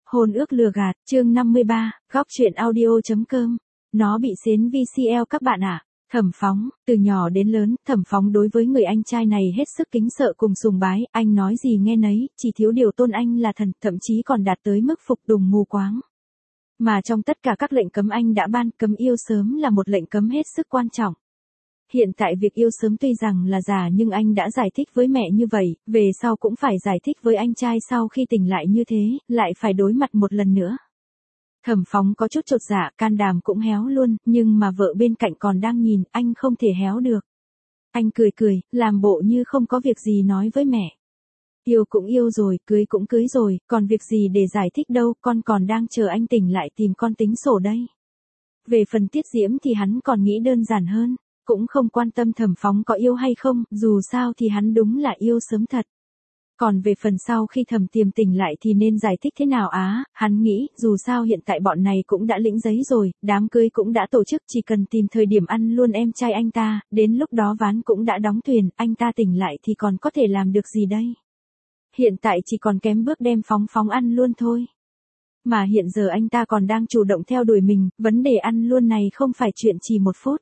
Hôn ước lừa gạt, chương 53, góc truyện audio.com. Nó bị xến VCL các bạn ạ. Thẩm Phóng, từ nhỏ đến lớn, Thẩm Phóng đối với người anh trai này hết sức kính sợ cùng sùng bái, anh nói gì nghe nấy, chỉ thiếu điều tôn anh là thần, thậm chí còn đạt tới mức phục tùng mù quáng. Mà trong tất cả các lệnh cấm anh đã ban, cấm yêu sớm là một lệnh cấm hết sức quan trọng. Hiện tại việc yêu sớm tuy rằng là giả nhưng anh đã giải thích với mẹ như vậy, về sau cũng phải giải thích với anh trai sau khi tỉnh lại như thế, lại phải đối mặt một lần nữa. Thẩm Phóng có chút chột dạ, can đảm cũng héo luôn, nhưng mà vợ bên cạnh còn đang nhìn, anh không thể héo được. Anh cười cười, làm bộ như không có việc gì nói với mẹ. Yêu cũng yêu rồi, cưới cũng cưới rồi, còn việc gì để giải thích đâu, con còn đang chờ anh tỉnh lại tìm con tính sổ đây. Về phần Tiết Diễm thì hắn còn nghĩ đơn giản hơn. Cũng không quan tâm Thẩm Phóng có yêu hay không, dù sao thì hắn đúng là yêu sớm thật. Còn về phần sau khi Thẩm Tiềm tỉnh lại thì nên giải thích thế nào hắn nghĩ, dù sao hiện tại bọn này cũng đã lĩnh giấy rồi, đám cưới cũng đã tổ chức, chỉ cần tìm thời điểm ăn luôn em trai anh ta, đến lúc đó ván cũng đã đóng thuyền, anh ta tỉnh lại thì còn có thể làm được gì đây? Hiện tại chỉ còn kém bước đem Phóng ăn luôn thôi. Mà hiện giờ anh ta còn đang chủ động theo đuổi mình, vấn đề ăn luôn này không phải chuyện chỉ một phút.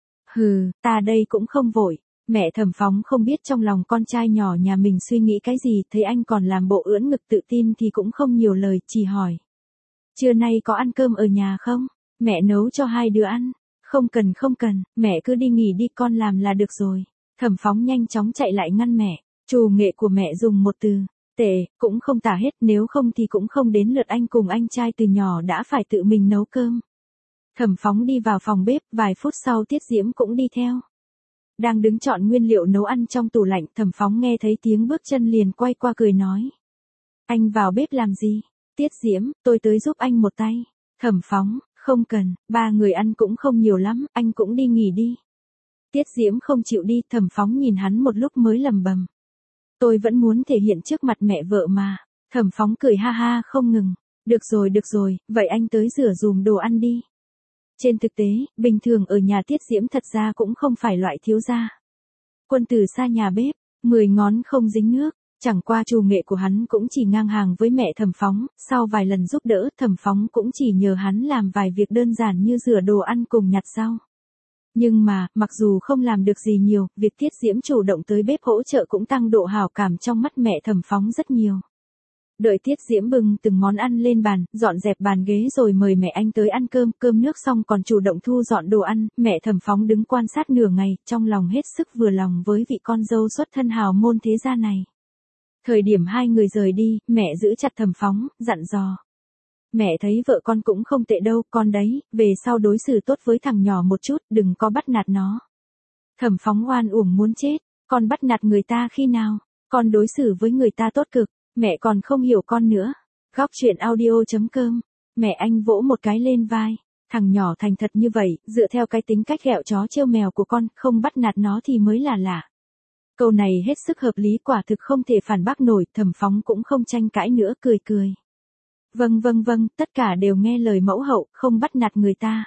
Hừ, ta đây cũng không vội. Mẹ Thẩm Phóng không biết trong lòng con trai nhỏ nhà mình suy nghĩ cái gì, thấy anh còn làm bộ ưỡn ngực tự tin thì cũng không nhiều lời, chỉ hỏi. Trưa nay có ăn cơm ở nhà không? Mẹ nấu cho hai đứa ăn. Không cần, mẹ cứ đi nghỉ đi, con làm là được rồi. Thẩm Phóng nhanh chóng chạy lại ngăn mẹ. Trù nghệ của mẹ dùng một từ, tệ, cũng không tả hết, nếu không thì cũng không đến lượt anh cùng anh trai từ nhỏ đã phải tự mình nấu cơm. Thẩm Phóng đi vào phòng bếp, vài phút sau Tiết Diễm cũng đi theo. Đang đứng chọn nguyên liệu nấu ăn trong tủ lạnh, Thẩm Phóng nghe thấy tiếng bước chân liền quay qua cười nói. Anh vào bếp làm gì? Tiết Diễm, tôi tới giúp anh một tay. Thẩm Phóng, không cần, ba người ăn cũng không nhiều lắm, anh cũng đi nghỉ đi. Tiết Diễm không chịu đi, Thẩm Phóng nhìn hắn một lúc mới lẩm bẩm. Tôi vẫn muốn thể hiện trước mặt mẹ vợ mà. Thẩm Phóng cười ha ha không ngừng. Được rồi, vậy anh tới rửa dùm đồ ăn đi. Trên thực tế, bình thường ở nhà Tiết Diễm thật ra cũng không phải loại thiếu gia. Quân tử xa nhà bếp, 10 ngón không dính nước, chẳng qua trù nghệ của hắn cũng chỉ ngang hàng với mẹ Thẩm Phóng, sau vài lần giúp đỡ Thẩm Phóng cũng chỉ nhờ hắn làm vài việc đơn giản như rửa đồ ăn cùng nhặt rau. Nhưng mà, mặc dù không làm được gì nhiều, việc Tiết Diễm chủ động tới bếp hỗ trợ cũng tăng độ hảo cảm trong mắt mẹ Thẩm Phóng rất nhiều. Đợi Tiết Diễm bưng từng món ăn lên bàn, dọn dẹp bàn ghế rồi mời mẹ anh tới ăn cơm nước xong còn chủ động thu dọn đồ ăn, mẹ Thẩm Phóng đứng quan sát nửa ngày, trong lòng hết sức vừa lòng với vị con dâu xuất thân hào môn thế gia này. Thời điểm hai người rời đi, mẹ giữ chặt Thẩm Phóng, dặn dò. Mẹ thấy vợ con cũng không tệ đâu, con đấy, về sau đối xử tốt với thằng nhỏ một chút, đừng có bắt nạt nó. Thẩm Phóng oan uổng muốn chết, con bắt nạt người ta khi nào, con đối xử với người ta tốt cực. Mẹ còn không hiểu con nữa. Góc truyện audio.com. Mẹ anh vỗ một cái lên vai. Thằng nhỏ thành thật như vậy, dựa theo cái tính cách ghẹo chó trêu mèo của con, không bắt nạt nó thì mới là lạ. Câu này hết sức hợp lý, quả thực không thể phản bác nổi, Thẩm Phóng cũng không tranh cãi nữa, cười. Vâng, tất cả đều nghe lời mẫu hậu, không bắt nạt người ta.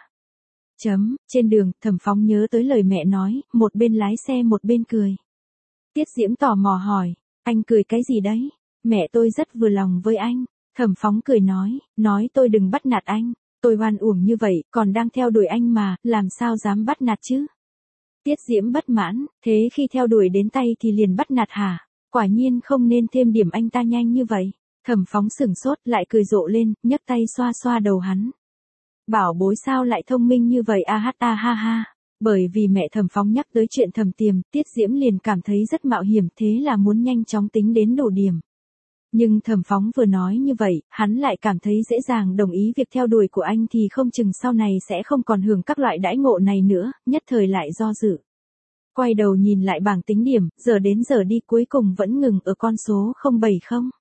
Trên đường, Thẩm Phóng nhớ tới lời mẹ nói, một bên lái xe một bên cười. Tiết Diễm tò mò hỏi, anh cười cái gì đấy? Mẹ tôi rất vừa lòng với anh. Thẩm Phóng cười nói tôi đừng bắt nạt anh, tôi oan uổng như vậy, còn đang theo đuổi anh mà, làm sao dám bắt nạt chứ? Tiết Diễm bất mãn, thế khi theo đuổi đến tay thì liền bắt nạt hả? Quả nhiên không nên thêm điểm anh ta nhanh như vậy. Thẩm Phóng sửng sốt lại cười rộ lên, nhấc tay xoa xoa đầu hắn. Bảo bối sao lại thông minh như vậy ha ha. Bởi vì mẹ Thẩm Phóng nhắc tới chuyện Thẩm Tiềm, Tiết Diễm liền cảm thấy rất mạo hiểm, thế là muốn nhanh chóng tính đến đủ điểm. Nhưng Thẩm Phóng vừa nói như vậy, hắn lại cảm thấy dễ dàng đồng ý việc theo đuổi của anh thì không chừng sau này sẽ không còn hưởng các loại đãi ngộ này nữa, nhất thời lại do dự. Quay đầu nhìn lại bảng tính điểm, giờ đến giờ đi cuối cùng vẫn ngừng ở con số 070.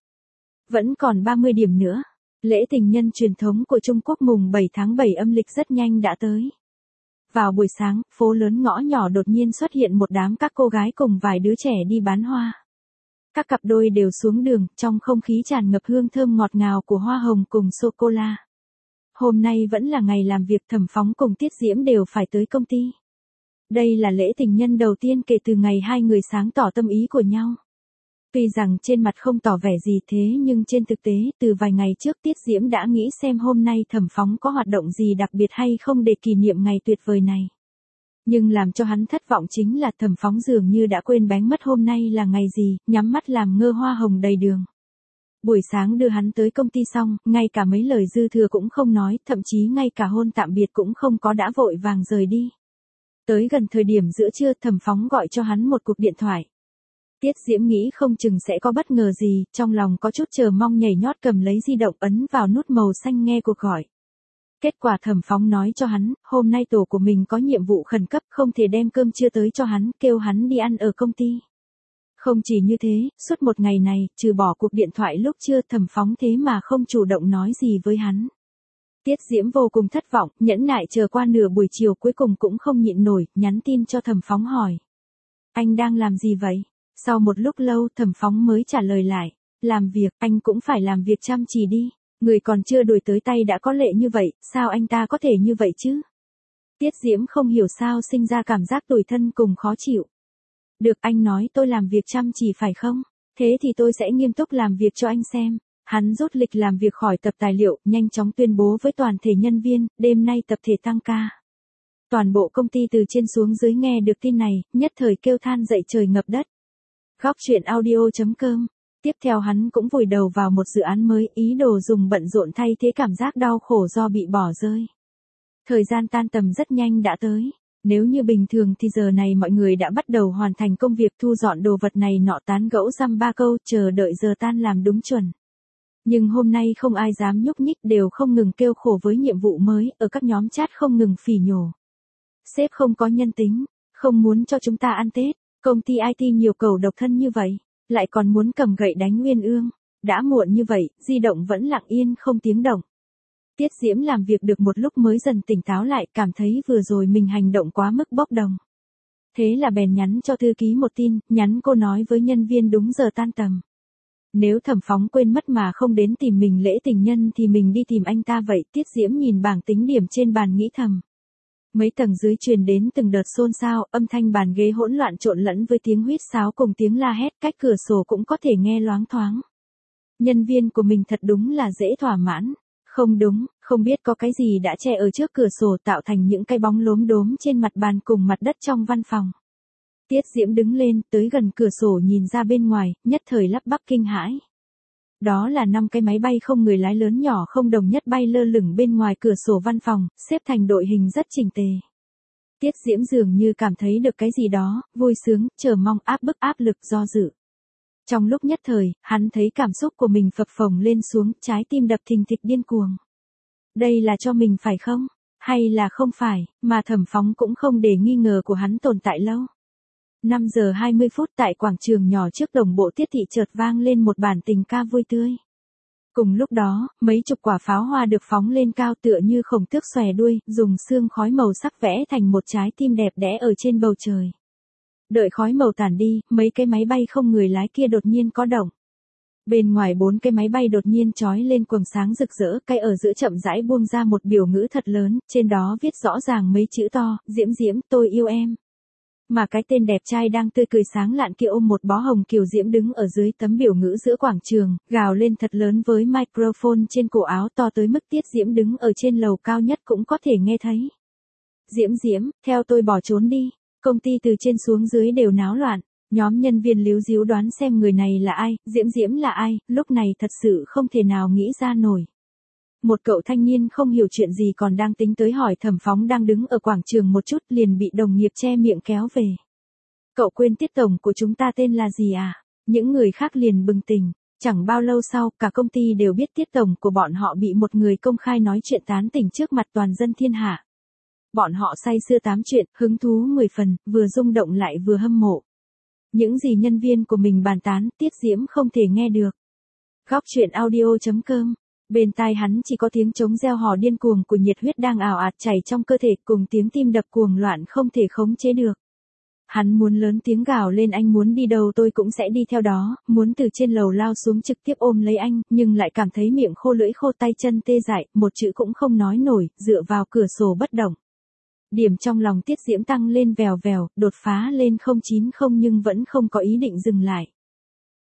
Vẫn còn 30 điểm nữa. Lễ tình nhân truyền thống của Trung Quốc mùng 7 tháng 7 âm lịch rất nhanh đã tới. Vào buổi sáng, phố lớn ngõ nhỏ đột nhiên xuất hiện một đám các cô gái cùng vài đứa trẻ đi bán hoa. Các cặp đôi đều xuống đường, trong không khí tràn ngập hương thơm ngọt ngào của hoa hồng cùng sô-cô-la. Hôm nay vẫn là ngày làm việc, Thẩm Phóng cùng Tiết Diễm đều phải tới công ty. Đây là lễ tình nhân đầu tiên kể từ ngày hai người sáng tỏ tâm ý của nhau. Tuy rằng trên mặt không tỏ vẻ gì thế nhưng trên thực tế từ vài ngày trước Tiết Diễm đã nghĩ xem hôm nay Thẩm Phóng có hoạt động gì đặc biệt hay không để kỷ niệm ngày tuyệt vời này. Nhưng làm cho hắn thất vọng chính là Thẩm Phóng dường như đã quên bén mất hôm nay là ngày gì, nhắm mắt làm ngơ hoa hồng đầy đường. Buổi sáng đưa hắn tới công ty xong, ngay cả mấy lời dư thừa cũng không nói, thậm chí ngay cả hôn tạm biệt cũng không có đã vội vàng rời đi. Tới gần thời điểm giữa trưa Thẩm Phóng gọi cho hắn một cuộc điện thoại. Tiết Diễm nghĩ không chừng sẽ có bất ngờ gì, trong lòng có chút chờ mong nhảy nhót cầm lấy di động ấn vào nút màu xanh nghe cuộc gọi. Kết quả Thẩm Phóng nói cho hắn, hôm nay tổ của mình có nhiệm vụ khẩn cấp không thể đem cơm trưa tới cho hắn, kêu hắn đi ăn ở công ty. Không chỉ như thế, suốt một ngày này, trừ bỏ cuộc điện thoại lúc trưa Thẩm Phóng thế mà không chủ động nói gì với hắn. Tiết Diễm vô cùng thất vọng, nhẫn nại chờ qua nửa buổi chiều cuối cùng cũng không nhịn nổi, nhắn tin cho Thẩm Phóng hỏi. Anh đang làm gì vậy? Sau một lúc lâu Thẩm Phóng mới trả lời lại. Làm việc, anh cũng phải làm việc chăm chỉ đi. Người còn chưa đuổi tới tay đã có lệ như vậy, sao anh ta có thể như vậy chứ? Tiết Diễm không hiểu sao sinh ra cảm giác tủi thân cùng khó chịu. Được, anh nói tôi làm việc chăm chỉ phải không? Thế thì tôi sẽ nghiêm túc làm việc cho anh xem. Hắn rút lịch làm việc khỏi tập tài liệu, nhanh chóng tuyên bố với toàn thể nhân viên, đêm nay tập thể tăng ca. Toàn bộ công ty từ trên xuống dưới nghe được tin này, nhất thời kêu than dậy trời ngập đất. Góc truyện audio.com. Tiếp theo hắn cũng vùi đầu vào một dự án mới, ý đồ dùng bận rộn thay thế cảm giác đau khổ do bị bỏ rơi. Thời gian tan tầm rất nhanh đã tới. Nếu như bình thường thì giờ này mọi người đã bắt đầu hoàn thành công việc thu dọn đồ vật này nọ tán gẫu dăm ba câu chờ đợi giờ tan làm đúng chuẩn. Nhưng hôm nay không ai dám nhúc nhích đều không ngừng kêu khổ với nhiệm vụ mới, ở các nhóm chat không ngừng phỉ nhổ. Sếp không có nhân tính, không muốn cho chúng ta ăn Tết, công ty IT nhiều cẩu độc thân như vậy, lại còn muốn cầm gậy đánh Uyên Ương, đã muộn như vậy, di động vẫn lặng yên không tiếng động. Tiết Diễm làm việc được một lúc mới dần tỉnh táo lại, cảm thấy vừa rồi mình hành động quá mức bốc đồng. Thế là bèn nhắn cho thư ký một tin, nhắn cô nói với nhân viên đúng giờ tan tầm. Nếu Thẩm Phóng quên mất mà không đến tìm mình lễ tình nhân thì mình đi tìm anh ta vậy. Tiết Diễm nhìn bảng tính điểm trên bàn nghĩ thầm. Mấy tầng dưới truyền đến từng đợt xôn xao, âm thanh bàn ghế hỗn loạn trộn lẫn với tiếng huýt sáo cùng tiếng la hét, cách cửa sổ cũng có thể nghe loáng thoáng. Nhân viên của mình thật đúng là dễ thỏa mãn. Không đúng, không biết có cái gì đã che ở trước cửa sổ tạo thành những cái bóng lốm đốm trên mặt bàn cùng mặt đất trong văn phòng. Tiết Diễm đứng lên, tới gần cửa sổ nhìn ra bên ngoài, nhất thời lắp bắp kinh hãi. Đó là 5 cái máy bay không người lái lớn nhỏ không đồng nhất bay lơ lửng bên ngoài cửa sổ văn phòng, xếp thành đội hình rất chỉnh tề. Tiết Diễm dường như cảm thấy được cái gì đó, vui sướng, chờ mong, áp bức, áp lực, do dự. Trong lúc nhất thời, hắn thấy cảm xúc của mình phập phồng lên xuống, trái tim đập thình thịch điên cuồng. Đây là cho mình phải không? Hay là không phải, mà Thẩm Phóng cũng không để nghi ngờ của hắn tồn tại lâu. 5 giờ 20 phút tại quảng trường nhỏ trước đồng bộ Tiết thị chợt vang lên một bản tình ca vui tươi. Cùng lúc đó, mấy chục quả pháo hoa được phóng lên cao tựa như khổng tước xòe đuôi, dùng sương khói màu sắc vẽ thành một trái tim đẹp đẽ ở trên bầu trời. Đợi khói màu tản đi, mấy cái máy bay không người lái kia đột nhiên có động. Bên ngoài 4 cái máy bay đột nhiên chói lên quầng sáng rực rỡ, cái ở giữa chậm rãi buông ra một biểu ngữ thật lớn, trên đó viết rõ ràng mấy chữ to, Diễm Diễm, tôi yêu em. Mà cái tên đẹp trai đang tươi cười sáng lạn kia ôm một bó hồng kiều diễm đứng ở dưới tấm biểu ngữ giữa quảng trường, gào lên thật lớn với microphone trên cổ áo to tới mức Tiết Diễm đứng ở trên lầu cao nhất cũng có thể nghe thấy. Diễm Diễm, theo tôi bỏ trốn đi. Công ty từ trên xuống dưới đều náo loạn. Nhóm nhân viên líu díu đoán xem người này là ai, Diễm Diễm là ai, lúc này thật sự không thể nào nghĩ ra nổi. Một cậu thanh niên không hiểu chuyện gì còn đang tính tới hỏi Thẩm Phóng đang đứng ở quảng trường một chút liền bị đồng nghiệp che miệng kéo về. Cậu quên Tiết tổng của chúng ta tên là gì à? Những người khác liền bừng tỉnh. Chẳng bao lâu sau, cả công ty đều biết Tiết tổng của bọn họ bị một người công khai nói chuyện tán tỉnh trước mặt toàn dân thiên hạ. Bọn họ say sưa tám chuyện, hứng thú 10 phần, vừa rung động lại vừa hâm mộ. Những gì nhân viên của mình bàn tán, Tiết Diễm không thể nghe được. Góc truyện audio.com. Bên tai hắn chỉ có tiếng trống reo hò điên cuồng của nhiệt huyết đang ào ạt chảy trong cơ thể cùng tiếng tim đập cuồng loạn không thể khống chế được. Hắn muốn lớn tiếng gào lên anh muốn đi đâu tôi cũng sẽ đi theo đó, muốn từ trên lầu lao xuống trực tiếp ôm lấy anh, nhưng lại cảm thấy miệng khô lưỡi khô tay chân tê dại, một chữ cũng không nói nổi, dựa vào cửa sổ bất động. Điểm trong lòng Tiết Diễm tăng lên vèo vèo, đột phá lên 090 nhưng vẫn không có ý định dừng lại.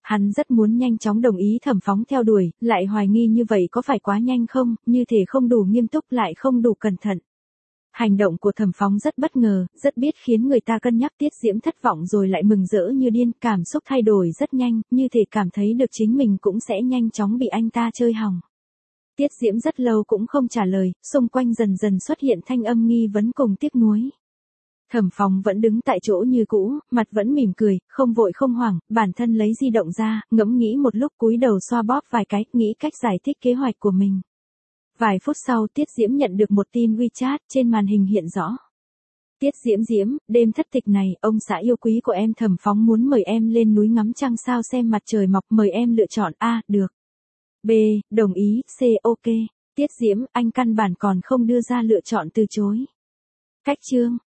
Hắn rất muốn nhanh chóng đồng ý Thẩm Phóng theo đuổi, lại hoài nghi như vậy có phải quá nhanh không, như thể không đủ nghiêm túc lại không đủ cẩn thận. Hành động của Thẩm Phóng rất bất ngờ, rất biết khiến người ta cân nhắc. Tiết Diễm thất vọng rồi lại mừng rỡ như điên, cảm xúc thay đổi rất nhanh, như thể cảm thấy được chính mình cũng sẽ nhanh chóng bị anh ta chơi hỏng. Tiết Diễm rất lâu cũng không trả lời, xung quanh dần dần xuất hiện thanh âm nghi vấn cùng tiếc nuối. Thẩm Phóng vẫn đứng tại chỗ như cũ, mặt vẫn mỉm cười, không vội không hoảng, bản thân lấy di động ra, ngẫm nghĩ một lúc cúi đầu xoa bóp vài cái, nghĩ cách giải thích kế hoạch của mình. Vài phút sau Tiết Diễm nhận được một tin WeChat, trên màn hình hiện rõ. Tiết Diễm Diễm, đêm thất tịch này, ông xã yêu quý của em Thẩm Phóng muốn mời em lên núi ngắm trăng sao xem mặt trời mọc, mời em lựa chọn A, được. B, đồng ý, C, ok. Tiết Diễm, anh căn bản còn không đưa ra lựa chọn từ chối. Cách chương.